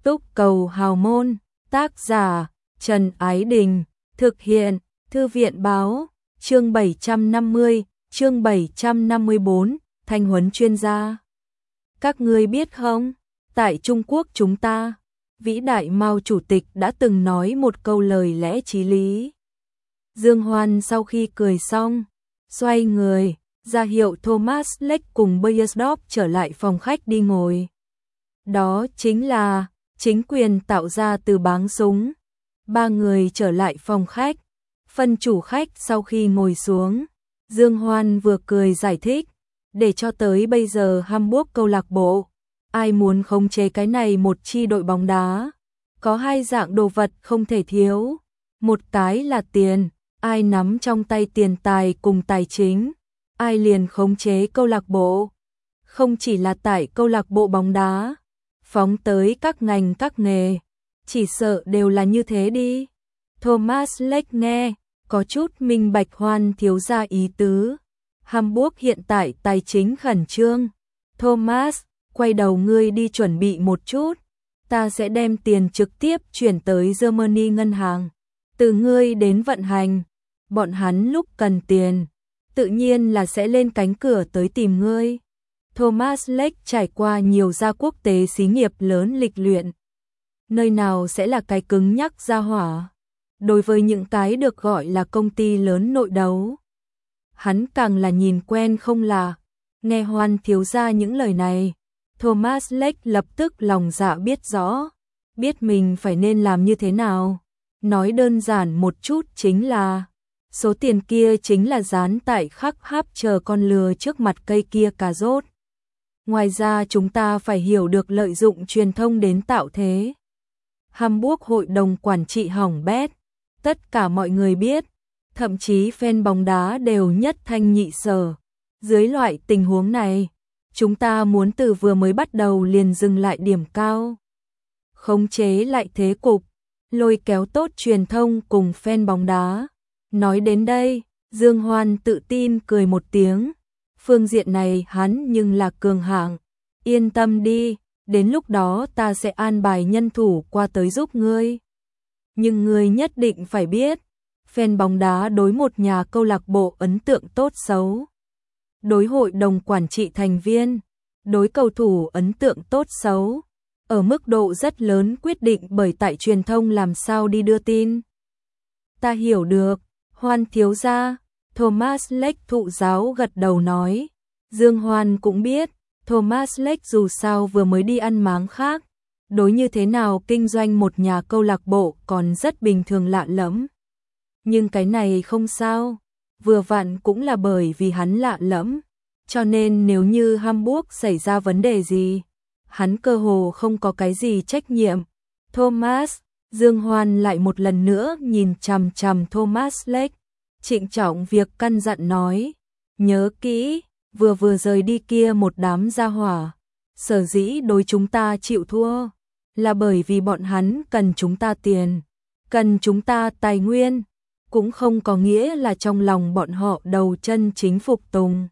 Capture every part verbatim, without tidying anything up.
Túc Cầu Hào Môn, tác giả Trần Ái Đình, thực hiện Thư viện Báo, chương bảy trăm năm mươi, chương bảy trăm năm mươi bốn, thanh huấn chuyên gia. Các ngươi biết không, tại Trung Quốc chúng ta, vĩ đại Mao Chủ tịch đã từng nói một câu lời lẽ chí lý. Dương Hoan sau khi cười xong, xoay người, ra hiệu Thomas Lake cùng Beiersdorf trở lại phòng khách đi ngồi. Đó chính là chính quyền tạo ra từ báng súng. Ba người trở lại phòng khách, phân chủ khách sau khi ngồi xuống, Dương Hoan vừa cười giải thích, để cho tới bây giờ Hamburg câu lạc bộ, ai muốn khống chế cái này một chi đội bóng đá, có hai dạng đồ vật không thể thiếu, một cái là tiền, ai nắm trong tay tiền tài cùng tài chính, ai liền khống chế câu lạc bộ. Không chỉ là tại câu lạc bộ bóng đá, phóng tới các ngành các nghề, chỉ sợ đều là như thế đi. Thomas Lake nghe, có chút minh bạch Hoan thiếu gia ý tứ. Hamburg hiện tại tài chính khẩn trương. Thomas, quay đầu ngươi đi chuẩn bị một chút, ta sẽ đem tiền trực tiếp chuyển tới Germany ngân hàng, từ ngươi đến vận hành, bọn hắn lúc cần tiền, tự nhiên là sẽ lên cánh cửa tới tìm ngươi. Thomas Lake trải qua nhiều gia quốc tế xí nghiệp lớn lịch luyện, nơi nào sẽ là cái cứng nhắc ra hỏa. Đối với những cái được gọi là công ty lớn nội đấu, hắn càng là nhìn quen không lạ. Nghe Hoan thiếu gia những lời này, Thomas Lake lập tức lòng dạ biết rõ, biết mình phải nên làm như thế nào. Nói đơn giản một chút chính là, số tiền kia chính là dán tại khắc háp chờ con lừa trước mặt cây kia cà rốt. Ngoài ra chúng ta phải hiểu được lợi dụng truyền thông đến tạo thế. Hamburg hội đồng quản trị hỏng bét, tất cả mọi người biết, thậm chí fan bóng đá đều nhất thanh nhị sở. Dưới loại tình huống này, chúng ta muốn từ vừa mới bắt đầu liền dừng lại điểm cao, khống chế lại thế cục, lôi kéo tốt truyền thông cùng fan bóng đá. Nói đến đây, Dương Hoan tự tin cười một tiếng. Phương diện này hắn nhưng là cường hạng. Yên tâm đi, đến lúc đó ta sẽ an bài nhân thủ qua tới giúp ngươi. Nhưng ngươi nhất định phải biết, fan bóng đá đối một nhà câu lạc bộ ấn tượng tốt xấu, đối hội đồng quản trị thành viên, đối cầu thủ ấn tượng tốt xấu, ở mức độ rất lớn quyết định bởi tại truyền thông làm sao đi đưa tin. Ta hiểu được, Hoan thiếu gia. Thomas Lake thụ giáo gật đầu nói. Dương Hoan cũng biết, Thomas Lake dù sao vừa mới đi ăn máng khác, đối như thế nào kinh doanh một nhà câu lạc bộ còn rất bình thường lạ lẫm. Nhưng cái này không sao, vừa vặn cũng là bởi vì hắn lạ lẫm, cho nên nếu như Hamburg xảy ra vấn đề gì, hắn cơ hồ không có cái gì trách nhiệm. Thomas, Dương Hoan lại một lần nữa nhìn chằm chằm Thomas Lake, trịnh trọng việc căn dặn nói, nhớ kỹ, vừa vừa rời đi kia một đám gia hỏa, sở dĩ đối chúng ta chịu thua, là bởi vì bọn hắn cần chúng ta tiền, cần chúng ta tài nguyên, cũng không có nghĩa là trong lòng bọn họ đầu chân chính phục tùng.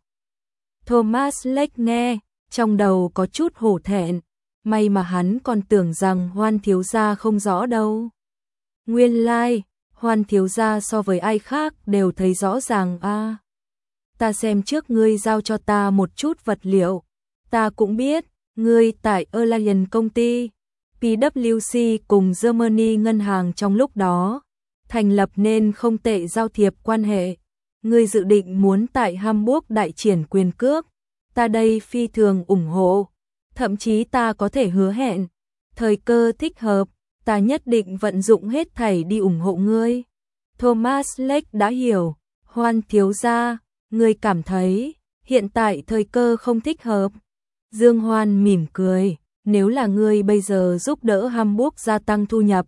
Thomas Lake nghe, trong đầu có chút hổ thẹn, may mà hắn còn tưởng rằng Hoan thiếu gia không rõ đâu. Nguyên lai, like, Hoan thiếu gia so với ai khác đều thấy rõ ràng a. À, ta xem trước ngươi giao cho ta một chút vật liệu, ta cũng biết, ngươi tại Allianz công ty, pê vê xê cùng Germany ngân hàng trong lúc đó, thành lập nên không tệ giao thiệp quan hệ. Ngươi dự định muốn tại Hamburg đại triển quyền cước, ta đây phi thường ủng hộ, thậm chí ta có thể hứa hẹn, thời cơ thích hợp, ta nhất định vận dụng hết thảy đi ủng hộ ngươi. Thomas Lake đã hiểu, Hoan thiếu gia, ngươi cảm thấy hiện tại thời cơ không thích hợp. Dương Hoan mỉm cười, nếu là ngươi bây giờ giúp đỡ Hamburg gia tăng thu nhập,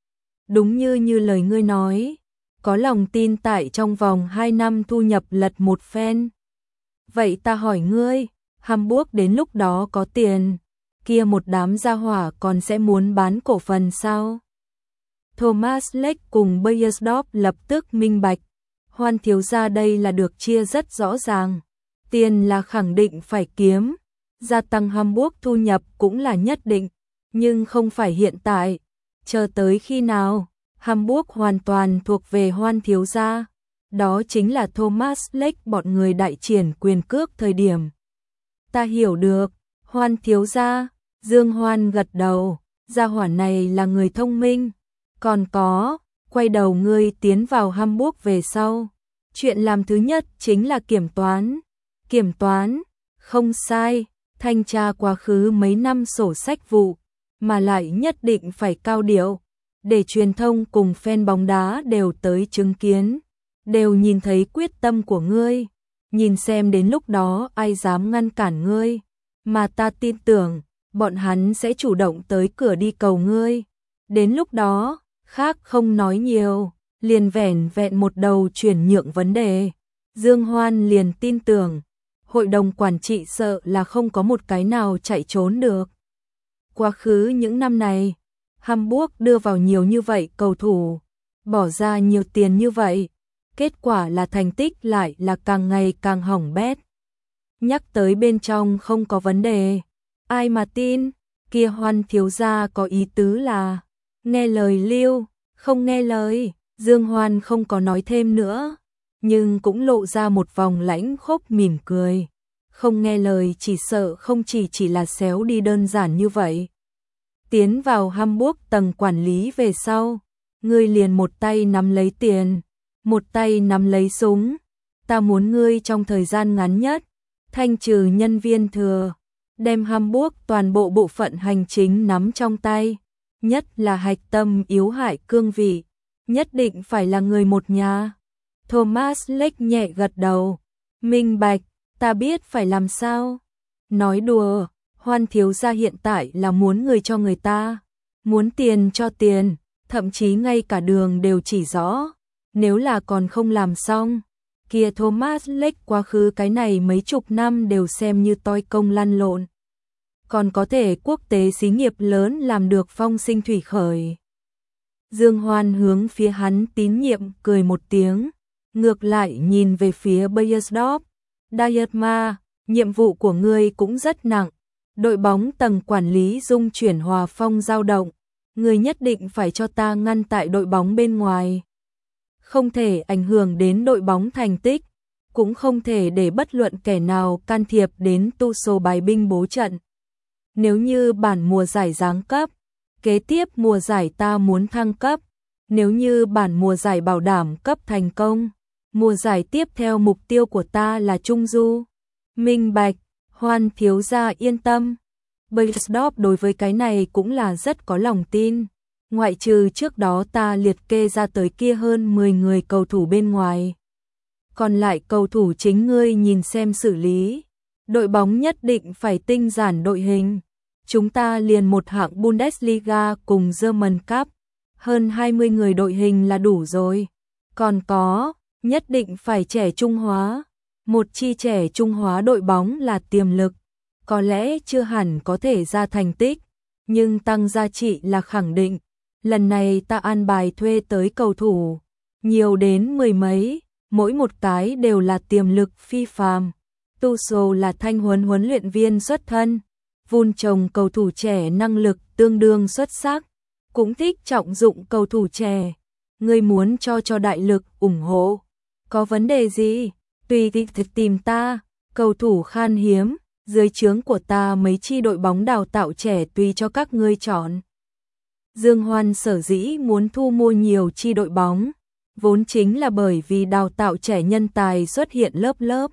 đúng như như lời ngươi nói, có lòng tin tại trong vòng hai năm thu nhập lật một phen. Vậy ta hỏi ngươi, Hamburg đến lúc đó có tiền, kia một đám gia hỏa còn sẽ muốn bán cổ phần sao? Thomas Lake cùng Beiersdorf lập tức minh bạch, Hoan thiếu gia đây là được chia rất rõ ràng, tiền là khẳng định phải kiếm, gia tăng Hamburg thu nhập cũng là nhất định, nhưng không phải hiện tại. Chờ tới khi nào? Hamburg hoàn toàn thuộc về Hoan thiếu gia. Đó chính là Thomas Lake bọn người đại triển quyền cước thời điểm. Ta hiểu được, Hoan thiếu gia. Dương Hoan gật đầu, gia hỏa này là người thông minh. Còn có, quay đầu ngươi tiến vào Hamburg về sau. Chuyện làm thứ nhất chính là kiểm toán. Kiểm toán, không sai, thanh tra quá khứ mấy năm sổ sách vụ, mà lại nhất định phải cao điệu, để truyền thông cùng fan bóng đá đều tới chứng kiến, đều nhìn thấy quyết tâm của ngươi, nhìn xem đến lúc đó ai dám ngăn cản ngươi, mà ta tin tưởng, bọn hắn sẽ chủ động tới cửa đi cầu ngươi. Đến lúc đó, khác không nói nhiều, liền vẻn vẹn một đầu chuyển nhượng vấn đề. Dương Hoan liền tin tưởng, hội đồng quản trị sợ là không có một cái nào chạy trốn được. Quá khứ những năm này, Hamburg đưa vào nhiều như vậy cầu thủ, bỏ ra nhiều tiền như vậy, kết quả là thành tích lại là càng ngày càng hỏng bét. Nhắc tới bên trong không có vấn đề, ai mà tin, kia Hoan thiếu gia có ý tứ là nghe lời Lưu, không nghe lời. Dương Hoan không có nói thêm nữa, nhưng cũng lộ ra một vòng lãnh khốc mỉm cười. Không nghe lời chỉ sợ không chỉ chỉ là xéo đi đơn giản như vậy. Tiến vào Hamburg tầng quản lý về sau, ngươi liền một tay nắm lấy tiền, một tay nắm lấy súng. Ta muốn ngươi trong thời gian ngắn nhất, thanh trừ nhân viên thừa, đem Hamburg toàn bộ bộ phận hành chính nắm trong tay, nhất là hạch tâm yếu hại cương vị. Nhất định phải là người một nhà. Thomas Lake nhẹ gật đầu. Minh bạch, ta biết phải làm sao. Nói đùa, Hoan thiếu gia hiện tại là muốn người cho người ta. Muốn tiền cho tiền, thậm chí ngay cả đường đều chỉ rõ. Nếu là còn không làm xong, kia Thomas Lake quá khứ cái này mấy chục năm đều xem như toi công lăn lộn. Còn có thể quốc tế xí nghiệp lớn làm được phong sinh thủy khởi. Dương Hoan hướng phía hắn tín nhiệm cười một tiếng, ngược lại nhìn về phía Beiersdorf. Dietmar, nhiệm vụ của ngươi cũng rất nặng, đội bóng tầng quản lý dung chuyển hòa phong dao động, ngươi nhất định phải cho ta ngăn tại đội bóng bên ngoài. Không thể ảnh hưởng đến đội bóng thành tích, cũng không thể để bất luận kẻ nào can thiệp đến tu số bài binh bố trận. Nếu như bản mùa giải giáng cấp, kế tiếp mùa giải ta muốn thăng cấp, nếu như bản mùa giải bảo đảm cấp thành công, mùa giải tiếp theo mục tiêu của ta là Trung Du. Minh bạch, Hoan thiếu gia yên tâm. Beiersdorf đối với cái này cũng là rất có lòng tin, ngoại trừ trước đó ta liệt kê ra tới kia hơn mười người cầu thủ bên ngoài. Còn lại cầu thủ chính ngươi nhìn xem xử lý, đội bóng nhất định phải tinh giản đội hình. Chúng ta liền một hạng Bundesliga cùng German Cup, hơn hai mươi người đội hình là đủ rồi. Còn có, nhất định phải trẻ trung hóa. Một chi trẻ trung hóa đội bóng là tiềm lực, có lẽ chưa hẳn có thể ra thành tích, nhưng tăng giá trị là khẳng định. Lần này ta an bài thuê tới cầu thủ, nhiều đến mười mấy, mỗi một cái đều là tiềm lực phi phàm. Tuchel là thanh huấn huấn luyện viên xuất thân, vun trồng cầu thủ trẻ năng lực tương đương xuất sắc, cũng thích trọng dụng cầu thủ trẻ. Ngươi muốn cho cho đại lực ủng hộ, có vấn đề gì? Tùy thích tìm ta, cầu thủ khan hiếm, dưới trướng của ta mấy chi đội bóng đào tạo trẻ tùy cho các ngươi chọn. Dương Hoan sở dĩ muốn thu mua nhiều chi đội bóng, vốn chính là bởi vì đào tạo trẻ nhân tài xuất hiện lớp lớp,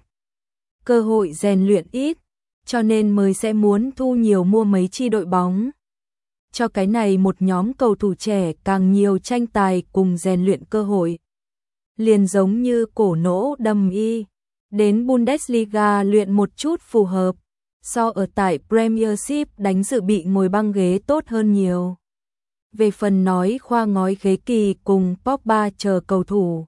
cơ hội rèn luyện ít, cho nên mới sẽ muốn thu nhiều mua mấy chi đội bóng. Cho cái này một nhóm cầu thủ trẻ càng nhiều tranh tài cùng rèn luyện cơ hội. Liền giống như cổ nỗ đầm y, đến Bundesliga luyện một chút phù hợp, so ở tại Premiership đánh dự bị ngồi băng ghế tốt hơn nhiều. Về phần nói khoa ngói ghế kỳ cùng Pogba chờ cầu thủ,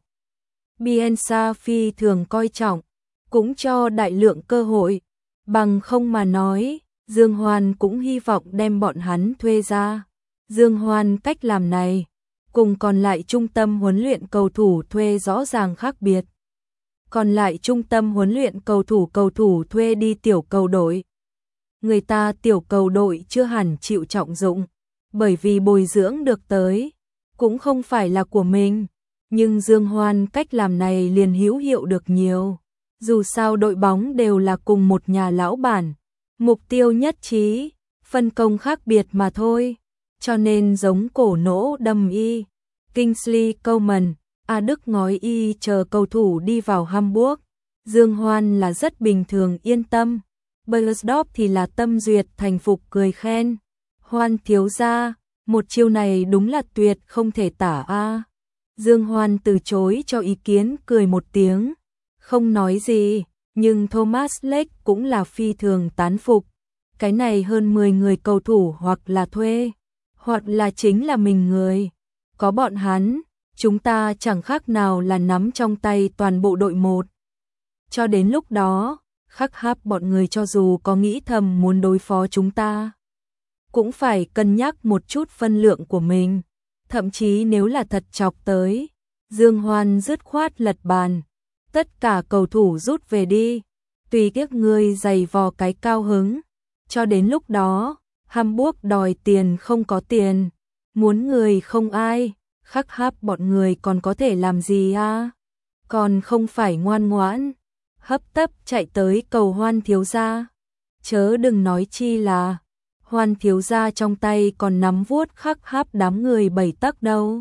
Bielsa phi thường coi trọng, cũng cho đại lượng cơ hội, bằng không mà nói, Dương Hoan cũng hy vọng đem bọn hắn thuê ra. Dương Hoan cách làm này, cùng còn lại trung tâm huấn luyện cầu thủ thuê rõ ràng khác biệt. Còn lại trung tâm huấn luyện cầu thủ cầu thủ thuê đi tiểu cầu đội. người ta tiểu cầu đội chưa hẳn chịu trọng dụng, bởi vì bồi dưỡng được tới, cũng không phải là của mình. Nhưng Dương Hoan cách làm này liền hữu hiệu được nhiều. Dù sao đội bóng đều là cùng một nhà lão bản, mục tiêu nhất trí, phân công khác biệt mà thôi. Cho nên giống cổ nỗ đâm y, Kingsley Coman, A Đức ngói y chờ cầu thủ đi vào Hamburg. Dương Hoan là rất bình thường yên tâm. Beiersdorf thì là tâm duyệt thành phục cười khen. Hoan thiếu gia, một chiêu này đúng là tuyệt không thể tả a. Dương Hoan từ chối cho ý kiến cười một tiếng, không nói gì, nhưng Thomas Lake cũng là phi thường tán phục. Cái này hơn mười người cầu thủ hoặc là thuê, hoặc là chính là mình người. Có bọn hắn, chúng ta chẳng khác nào là nắm trong tay toàn bộ đội một. Cho đến lúc đó, khắc háp bọn người cho dù có nghĩ thầm muốn đối phó chúng ta, cũng phải cân nhắc một chút phân lượng của mình. Thậm chí nếu là thật chọc tới, Dương Hoan dứt khoát lật bàn. Tất cả cầu thủ rút về đi, tùy tiếc ngươi giày vò cái cao hứng. Cho đến lúc đó, Hamburg đòi tiền không có tiền, muốn người không ai, khắc háp bọn người còn có thể làm gì à? Còn không phải ngoan ngoãn, hấp tấp chạy tới cầu Hoan thiếu gia. Chớ đừng nói chi là Hoan thiếu gia trong tay còn nắm vuốt khắc háp đám người bảy tấc đâu.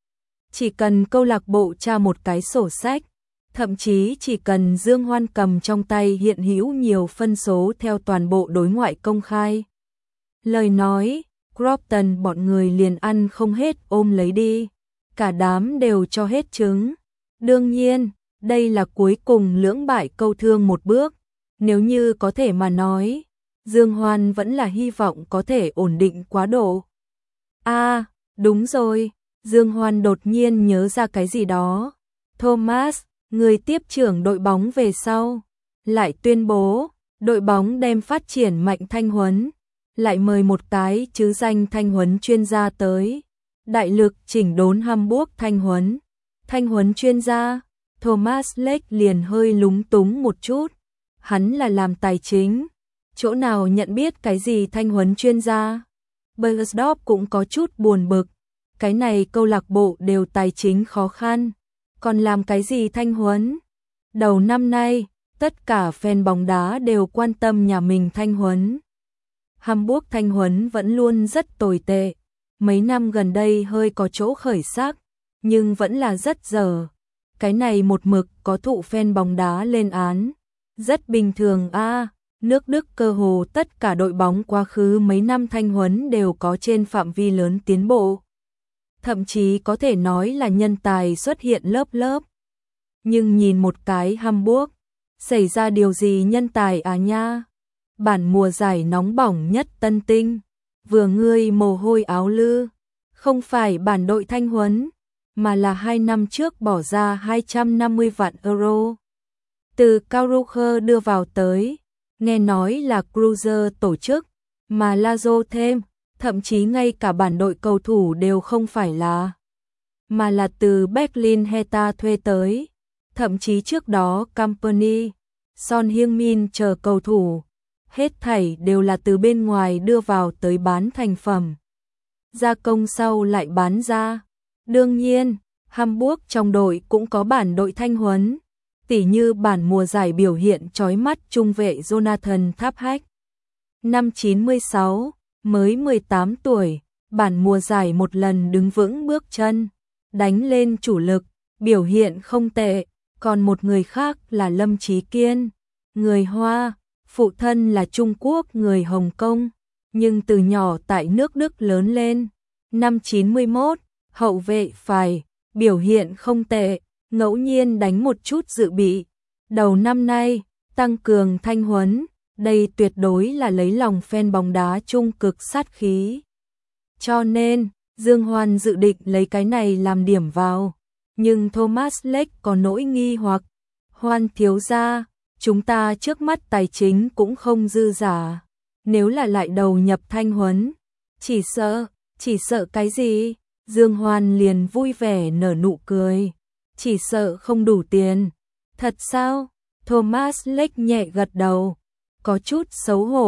Chỉ cần câu lạc bộ tra một cái sổ sách, thậm chí chỉ cần Dương Hoan cầm trong tay hiện hữu nhiều phân số theo toàn bộ đối ngoại công khai. Lời nói, Crofton bọn người liền ăn không hết ôm lấy đi, cả đám đều cho hết trứng. Đương nhiên, đây là cuối cùng lưỡng bại câu thương một bước, nếu như có thể mà nói, Dương Hoan vẫn là hy vọng có thể ổn định quá độ. À, đúng rồi, Dương Hoan đột nhiên nhớ ra cái gì đó. Thomas, người tiếp trưởng đội bóng về sau, lại tuyên bố, đội bóng đem phát triển mạnh thanh huấn, lại mời một cái chứ danh thanh huấn chuyên gia tới, đại lực chỉnh đốn Hamburg thanh huấn. Thanh huấn chuyên gia, Thomas Lake liền hơi lúng túng một chút, hắn là làm tài chính, chỗ nào nhận biết cái gì thanh huấn chuyên gia. Beiersdorf cũng có chút buồn bực, cái này câu lạc bộ đều tài chính khó khăn, còn làm cái gì thanh huấn. Đầu năm nay, tất cả fan bóng đá đều quan tâm nhà mình thanh huấn. Hamburg thanh huấn vẫn luôn rất tồi tệ, mấy năm gần đây hơi có chỗ khởi sắc, nhưng vẫn là rất dở. Cái này một mực có thụ fan bóng đá lên án, rất bình thường a. À, nước Đức cơ hồ tất cả đội bóng quá khứ mấy năm thanh huấn đều có trên phạm vi lớn tiến bộ. Thậm chí có thể nói là nhân tài xuất hiện lớp lớp. Nhưng nhìn một cái Hamburg, xảy ra điều gì nhân tài à nha? Bản mùa giải nóng bỏng nhất tân tinh, vừa ngươi mồ hôi áo lư, không phải bản đội thanh huấn, mà là hai năm trước bỏ ra hai trăm năm mươi vạn euro. Từ Karlsruhe đưa vào tới, nghe nói là Cruiser tổ chức, mà Lazio thêm, thậm chí ngay cả bản đội cầu thủ đều không phải là, mà là từ Berlin Hertha thuê tới, thậm chí trước đó Company, Son Heung-min chờ cầu thủ, hết thảy đều là từ bên ngoài đưa vào tới bán thành phẩm, gia công sau lại bán ra. Đương nhiên, Hamburg trong đội cũng có bản đội thanh huấn, tỉ như bản mùa giải biểu hiện chói mắt trung vệ Jonathan Thaphack. Năm chín mươi sáu, mới mười tám tuổi, bản mùa giải một lần đứng vững bước chân, đánh lên chủ lực, biểu hiện không tệ, còn một người khác là Lâm Chí Kiên, người Hoa, phụ thân là Trung Quốc người Hồng Kông, nhưng từ nhỏ tại nước Đức lớn lên. Năm chín mươi mốt, hậu vệ phải, biểu hiện không tệ, ngẫu nhiên đánh một chút dự bị. Đầu năm nay, tăng cường thanh huấn, đây tuyệt đối là lấy lòng fan bóng đá trung cực sát khí. Cho nên, Dương Hoan dự định lấy cái này làm điểm vào. Nhưng Thomas Lake có nỗi nghi hoặc, Hoan thiếu gia, chúng ta trước mắt tài chính cũng không dư giả. Nếu là lại đầu nhập thanh huấn, chỉ sợ, chỉ sợ cái gì? Dương Hoan liền vui vẻ nở nụ cười. Chỉ sợ không đủ tiền. Thật sao? Thomas Lake nhẹ gật đầu, có chút xấu hổ,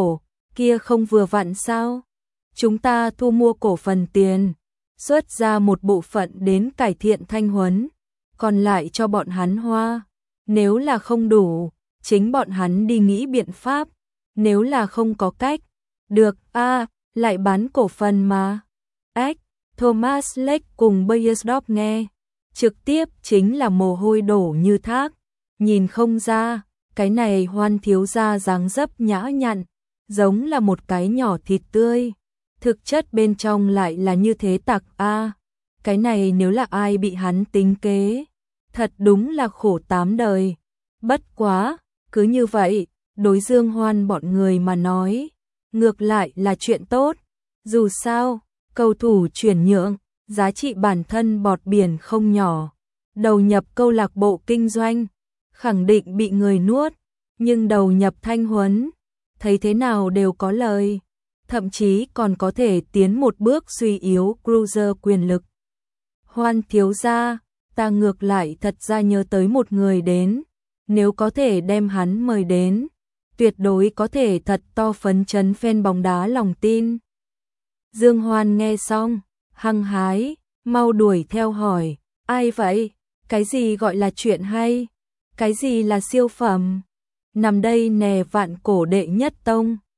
kia không vừa vặn sao? Chúng ta thu mua cổ phần tiền, xuất ra một bộ phận đến cải thiện Thanh Huấn, còn lại cho bọn hắn hoa. Nếu là không đủ, chính bọn hắn đi nghĩ biện pháp. Nếu là không có cách, được a lại bán cổ phần mà. Ách, Thomas Lake cùng Beiersdorf nghe, trực tiếp chính là mồ hôi đổ như thác. Nhìn không ra, cái này Hoan thiếu gia dáng dấp nhã nhặn, giống là một cái nhỏ thịt tươi. Thực chất bên trong lại là như thế tặc a. Cái này nếu là ai bị hắn tính kế, thật đúng là khổ tám đời. Bất quá, cứ như vậy, đối Dương Hoan bọn người mà nói, ngược lại là chuyện tốt. Dù sao, cầu thủ chuyển nhượng, giá trị bản thân bọt biển không nhỏ. Đầu nhập câu lạc bộ kinh doanh, khẳng định bị người nuốt, nhưng đầu nhập Thanh Huấn, thấy thế nào đều có lời. Thậm chí còn có thể tiến một bước suy yếu Cruiser quyền lực. Hoan thiếu gia, ta ngược lại thật ra nhớ tới một người đến, nếu có thể đem hắn mời đến, tuyệt đối có thể thật to phấn chấn fan bóng đá lòng tin. Dương Hoan nghe xong, hăng hái, mau đuổi theo hỏi, ai vậy? Cái gì gọi là chuyện hay? Cái gì là siêu phẩm? Nằm đây nè vạn cổ đệ nhất tông.